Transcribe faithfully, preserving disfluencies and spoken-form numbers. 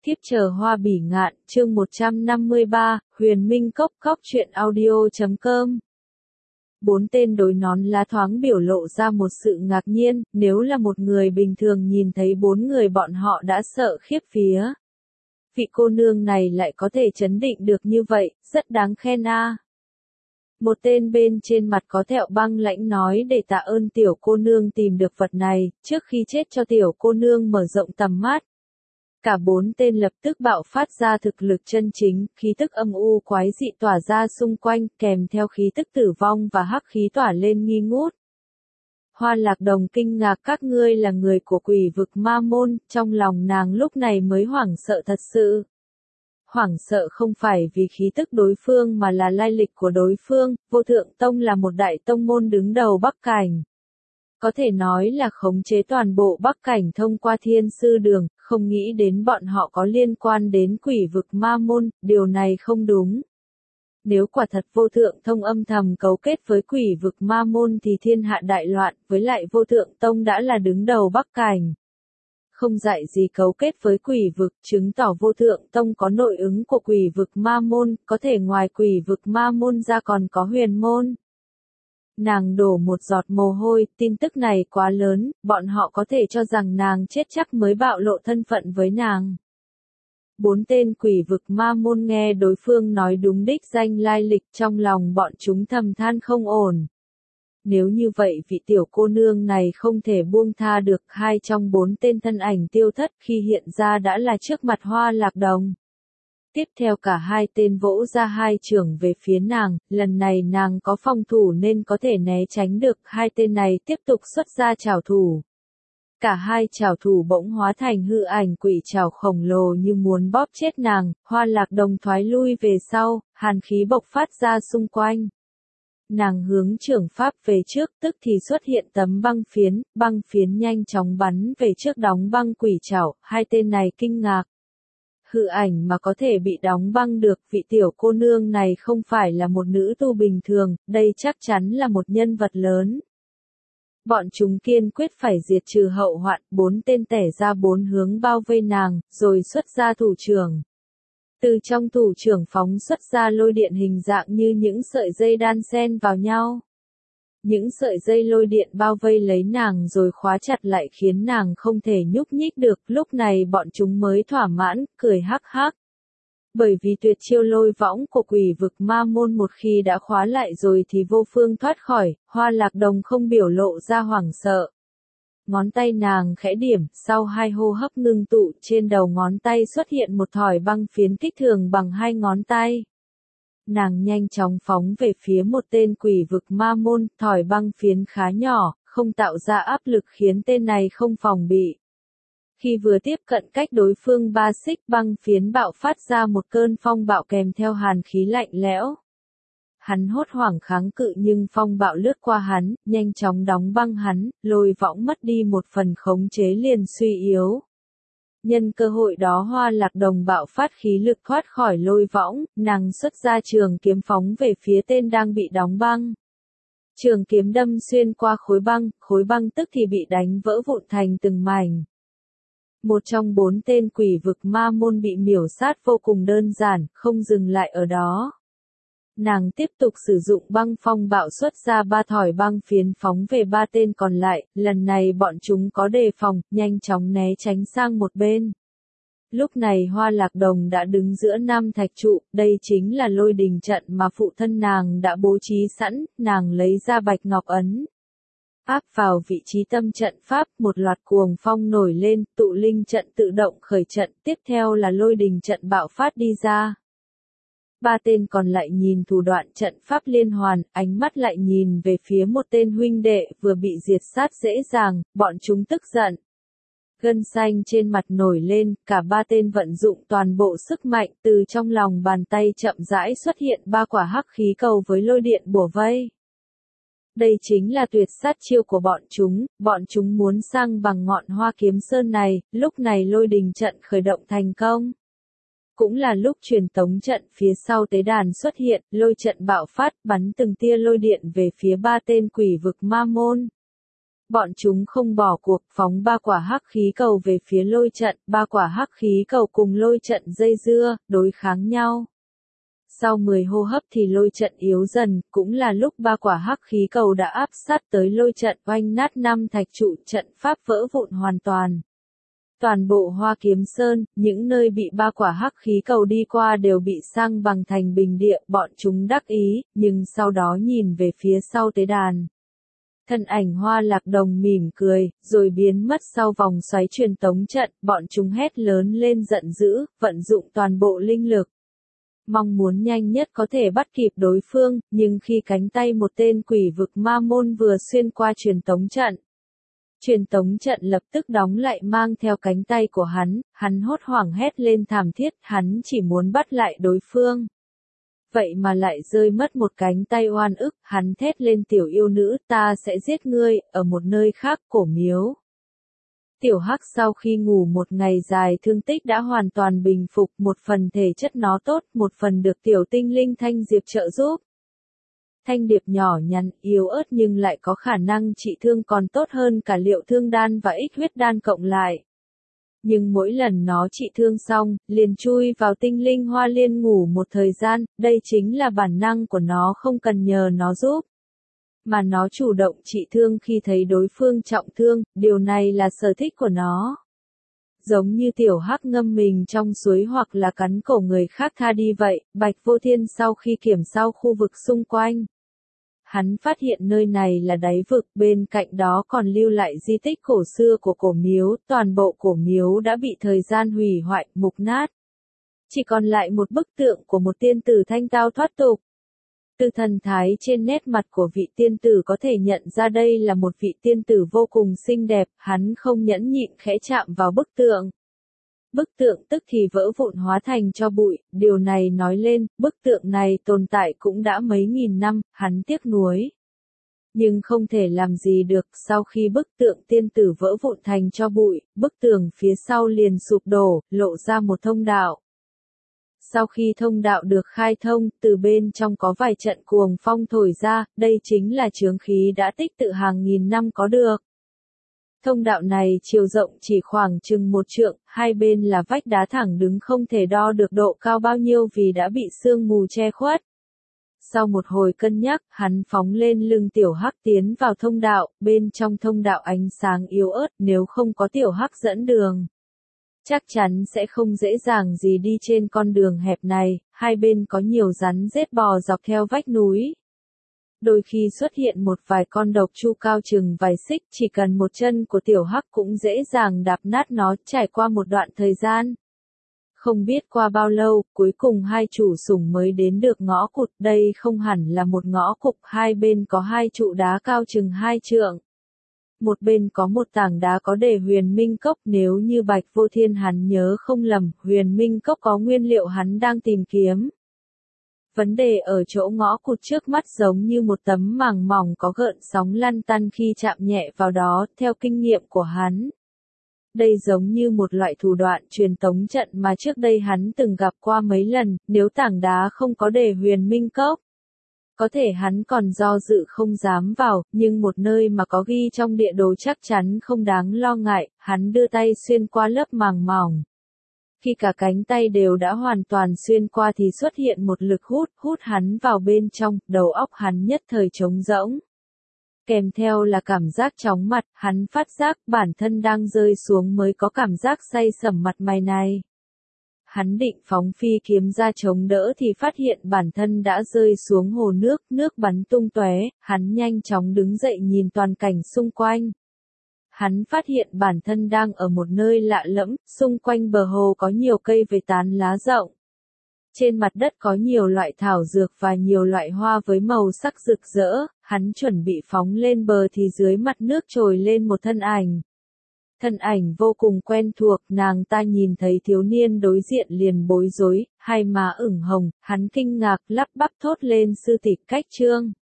Thiếp chờ hoa bỉ ngạn, chương một trăm năm mươi ba, Huyền Minh Cốc Cóc truyện audio chấm com. Bốn tên đối nón lá thoáng biểu lộ ra một sự ngạc nhiên, nếu là một người bình thường nhìn thấy bốn người bọn họ đã sợ khiếp vía. Vị cô nương này lại có thể trấn định được như vậy, rất đáng khen a. Một tên bên trên mặt có thẹo băng lãnh nói để tạ ơn tiểu cô nương tìm được vật này, trước khi chết cho tiểu cô nương mở rộng tầm mắt. Cả bốn tên lập tức bạo phát ra thực lực chân chính, khí tức âm u quái dị tỏa ra xung quanh, kèm theo khí tức tử vong và hắc khí tỏa lên nghi ngút. Hoa Lạc Đồng kinh ngạc, các ngươi là người của quỷ vực ma môn, trong lòng nàng lúc này mới hoảng sợ thật sự. Hoảng sợ không phải vì khí tức đối phương mà là lai lịch của đối phương, Vô Thượng Tông là một đại tông môn đứng đầu Bắc Cảnh. Có thể nói là khống chế toàn bộ Bắc Cảnh thông qua thiên sư đường, không nghĩ đến bọn họ có liên quan đến quỷ vực ma môn, điều này không đúng. Nếu quả thật Vô Thượng Tông âm thầm cấu kết với quỷ vực ma môn thì thiên hạ đại loạn, với lại Vô Thượng Tông đã là đứng đầu Bắc Cảnh. Không dạy gì cấu kết với quỷ vực, chứng tỏ Vô Thượng Tông có nội ứng của quỷ vực ma môn, có thể ngoài quỷ vực ma môn ra còn có huyền môn. Nàng đổ một giọt mồ hôi, tin tức này quá lớn, bọn họ có thể cho rằng nàng chết chắc mới bạo lộ thân phận với nàng. Bốn tên quỷ vực ma môn nghe đối phương nói đúng đích danh lai lịch, trong lòng bọn chúng thầm than không ổn. Nếu như vậy vị tiểu cô nương này không thể buông tha được, hai trong bốn tên thân ảnh tiêu thất khi hiện ra đã là trước mặt Hoa Lạc Đồng. Tiếp theo cả hai tên vỗ ra hai chưởng về phía nàng, lần này nàng có phòng thủ nên có thể né tránh được, hai tên này tiếp tục xuất ra trảo thủ. Cả hai trảo thủ bỗng hóa thành hư ảnh quỷ trảo khổng lồ như muốn bóp chết nàng, Hoa Lạc Đồng thoái lui về sau, hàn khí bộc phát ra xung quanh. Nàng hướng trưởng pháp về trước tức thì xuất hiện tấm băng phiến, băng phiến nhanh chóng bắn về trước đóng băng quỷ trảo, hai tên này kinh ngạc. Hư ảnh mà có thể bị đóng băng được, vị tiểu cô nương này không phải là một nữ tu bình thường, đây chắc chắn là một nhân vật lớn. Bọn chúng kiên quyết phải diệt trừ hậu hoạn, bốn tên tẻ ra bốn hướng bao vây nàng, rồi xuất ra thủ trưởng. Từ trong thủ trưởng phóng xuất ra lôi điện hình dạng như những sợi dây đan xen vào nhau. Những sợi dây lôi điện bao vây lấy nàng rồi khóa chặt lại khiến nàng không thể nhúc nhích được, lúc này bọn chúng mới thỏa mãn, cười hắc hắc. Bởi vì tuyệt chiêu lôi võng của quỷ vực ma môn một khi đã khóa lại rồi thì vô phương thoát khỏi, Hoa Lạc Đồng không biểu lộ ra hoảng sợ. Ngón tay nàng khẽ điểm, sau hai hô hấp ngưng tụ, trên đầu ngón tay xuất hiện một thỏi băng phiến kích thường bằng hai ngón tay. Nàng nhanh chóng phóng về phía một tên quỷ vực ma môn, thỏi băng phiến khá nhỏ, không tạo ra áp lực khiến tên này không phòng bị. Khi vừa tiếp cận cách đối phương ba xích, băng phiến bạo phát ra một cơn phong bạo kèm theo hàn khí lạnh lẽo. Hắn hốt hoảng kháng cự nhưng phong bạo lướt qua hắn, nhanh chóng đóng băng hắn, lôi võng mất đi một phần khống chế liền suy yếu. Nhân cơ hội đó Hoa Lạc Đồng bạo phát khí lực thoát khỏi lôi võng, nàng xuất ra trường kiếm phóng về phía tên đang bị đóng băng. Trường kiếm đâm xuyên qua khối băng, khối băng tức thì bị đánh vỡ vụn thành từng mảnh. Một trong bốn tên quỷ vực ma môn bị miểu sát vô cùng đơn giản, không dừng lại ở đó. Nàng tiếp tục sử dụng băng phong bạo xuất ra ba thỏi băng phiến phóng về ba tên còn lại, lần này bọn chúng có đề phòng, nhanh chóng né tránh sang một bên. Lúc này Hoa Lạc Đồng đã đứng giữa năm thạch trụ, đây chính là lôi đình trận mà phụ thân nàng đã bố trí sẵn, nàng lấy ra bạch ngọc ấn. Áp vào vị trí tâm trận pháp, một loạt cuồng phong nổi lên, tụ linh trận tự động khởi trận, tiếp theo là lôi đình trận bạo phát đi ra. Ba tên còn lại nhìn thủ đoạn trận pháp liên hoàn, ánh mắt lại nhìn về phía một tên huynh đệ vừa bị diệt sát dễ dàng, bọn chúng tức giận. Gân xanh trên mặt nổi lên, cả ba tên vận dụng toàn bộ sức mạnh, từ trong lòng bàn tay chậm rãi xuất hiện ba quả hắc khí cầu với lôi điện bủa vây. Đây chính là tuyệt sát chiêu của bọn chúng, bọn chúng muốn sang bằng ngọn Hoa Kiếm Sơn này, lúc này lôi đình trận khởi động thành công. Cũng là lúc truyền tống trận phía sau tế đàn xuất hiện, lôi trận bạo phát, bắn từng tia lôi điện về phía ba tên quỷ vực ma môn. Bọn chúng không bỏ cuộc, phóng ba quả hắc khí cầu về phía lôi trận, ba quả hắc khí cầu cùng lôi trận dây dưa, đối kháng nhau. Sau mười hô hấp thì lôi trận yếu dần, cũng là lúc ba quả hắc khí cầu đã áp sát tới lôi trận, oanh nát năm thạch trụ, trận pháp vỡ vụn hoàn toàn. Toàn bộ Hoa Kiếm Sơn, những nơi bị ba quả hắc khí cầu đi qua đều bị sang bằng thành bình địa, bọn chúng đắc ý, nhưng sau đó nhìn về phía sau tế đàn. Thân ảnh Hoa Lạc Đồng mỉm cười, rồi biến mất sau vòng xoáy truyền tống trận, bọn chúng hét lớn lên giận dữ, vận dụng toàn bộ linh lực. Mong muốn nhanh nhất có thể bắt kịp đối phương, nhưng khi cánh tay một tên quỷ vực ma môn vừa xuyên qua truyền tống trận. Truyền tống trận lập tức đóng lại mang theo cánh tay của hắn, hắn hốt hoảng hét lên thảm thiết, hắn chỉ muốn bắt lại đối phương. Vậy mà lại rơi mất một cánh tay oan ức, hắn thét lên tiểu yêu nữ, ta sẽ giết ngươi, ở một nơi khác, cổ miếu. Tiểu Hắc sau khi ngủ một ngày dài thương tích đã hoàn toàn bình phục, một phần thể chất nó tốt, một phần được tiểu tinh linh Thanh Diệp trợ giúp. Thanh Điệp nhỏ nhắn, yếu ớt nhưng lại có khả năng trị thương còn tốt hơn cả liệu thương đan và ích huyết đan cộng lại. Nhưng mỗi lần nó trị thương xong, liền chui vào tinh linh hoa liên ngủ một thời gian, đây chính là bản năng của nó không cần nhờ nó giúp. Mà nó chủ động trị thương khi thấy đối phương trọng thương, điều này là sở thích của nó. Giống như tiểu Hắc ngâm mình trong suối hoặc là cắn cổ người khác tha đi vậy, Bạch Vô Thiên sau khi kiểm sau khu vực xung quanh. Hắn phát hiện nơi này là đáy vực, bên cạnh đó còn lưu lại di tích cổ xưa của cổ miếu, toàn bộ cổ miếu đã bị thời gian hủy hoại, mục nát. Chỉ còn lại một bức tượng của một tiên tử thanh tao thoát tục. Từ thần thái trên nét mặt của vị tiên tử có thể nhận ra đây là một vị tiên tử vô cùng xinh đẹp, hắn không nhẫn nhịn khẽ chạm vào bức tượng. Bức tượng tức thì vỡ vụn hóa thành tro bụi, điều này nói lên, bức tượng này tồn tại cũng đã mấy nghìn năm, hắn tiếc nuối. Nhưng không thể làm gì được, sau khi bức tượng tiên tử vỡ vụn thành tro bụi, bức tường phía sau liền sụp đổ, lộ ra một thông đạo. Sau khi thông đạo được khai thông, từ bên trong có vài trận cuồng phong thổi ra, đây chính là chướng khí đã tích tự hàng nghìn năm có được. Thông đạo này chiều rộng chỉ khoảng chừng một trượng, hai bên là vách đá thẳng đứng không thể đo được độ cao bao nhiêu vì đã bị sương mù che khuất. Sau một hồi cân nhắc, hắn phóng lên lưng tiểu Hắc tiến vào thông đạo, bên trong thông đạo ánh sáng yếu ớt, nếu không có tiểu Hắc dẫn đường. Chắc chắn sẽ không dễ dàng gì đi trên con đường hẹp này, hai bên có nhiều rắn rết bò dọc theo vách núi. Đôi khi xuất hiện một vài con độc chu cao chừng vài xích, chỉ cần một chân của tiểu Hắc cũng dễ dàng đạp nát nó, trải qua một đoạn thời gian. Không biết qua bao lâu, cuối cùng hai chủ sủng mới đến được ngõ cụt, đây không hẳn là một ngõ cụt, hai bên có hai trụ đá cao chừng hai trượng. Một bên có một tảng đá có đề huyền minh cốc, nếu như Bạch Vô Thiên hắn nhớ không lầm, huyền minh cốc có nguyên liệu hắn đang tìm kiếm. Vấn đề ở chỗ ngõ cụt trước mắt giống như một tấm màng mỏng có gợn sóng lăn tăn khi chạm nhẹ vào đó, theo kinh nghiệm của hắn. Đây giống như một loại thủ đoạn truyền tống trận mà trước đây hắn từng gặp qua mấy lần, nếu tảng đá không có đề huyền minh cốc. Có thể hắn còn do dự không dám vào, nhưng một nơi mà có ghi trong địa đồ chắc chắn không đáng lo ngại, hắn đưa tay xuyên qua lớp màng mỏng. Khi cả cánh tay đều đã hoàn toàn xuyên qua thì xuất hiện một lực hút, hút hắn vào bên trong, đầu óc hắn nhất thời trống rỗng. Kèm theo là cảm giác chóng mặt, hắn phát giác bản thân đang rơi xuống mới có cảm giác say sẩm mặt mày này. Hắn định phóng phi kiếm ra chống đỡ thì phát hiện bản thân đã rơi xuống hồ nước, nước bắn tung tóe, hắn nhanh chóng đứng dậy nhìn toàn cảnh xung quanh. Hắn phát hiện bản thân đang ở một nơi lạ lẫm, xung quanh bờ hồ có nhiều cây với tán lá rộng. Trên mặt đất có nhiều loại thảo dược và nhiều loại hoa với màu sắc rực rỡ, hắn chuẩn bị phóng lên bờ thì dưới mặt nước trồi lên một thân ảnh. Thân ảnh vô cùng quen thuộc, nàng ta nhìn thấy thiếu niên đối diện liền bối rối, hai má ửng hồng, hắn kinh ngạc lắp bắp thốt lên sư tỷ Cách Trương.